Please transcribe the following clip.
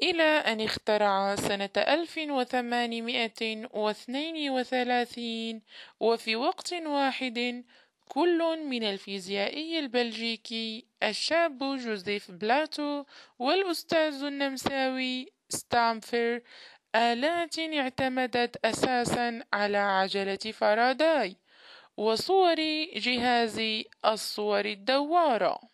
إلى أن اخترع سنة 1832 وفي وقت واحد كل من الفيزيائي البلجيكي الشاب جوزيف بلاتو والأستاذ النمساوي ستامفير آلات اعتمدت أساسا على عجلة فاراداي وصور جهاز الصور الدوارة.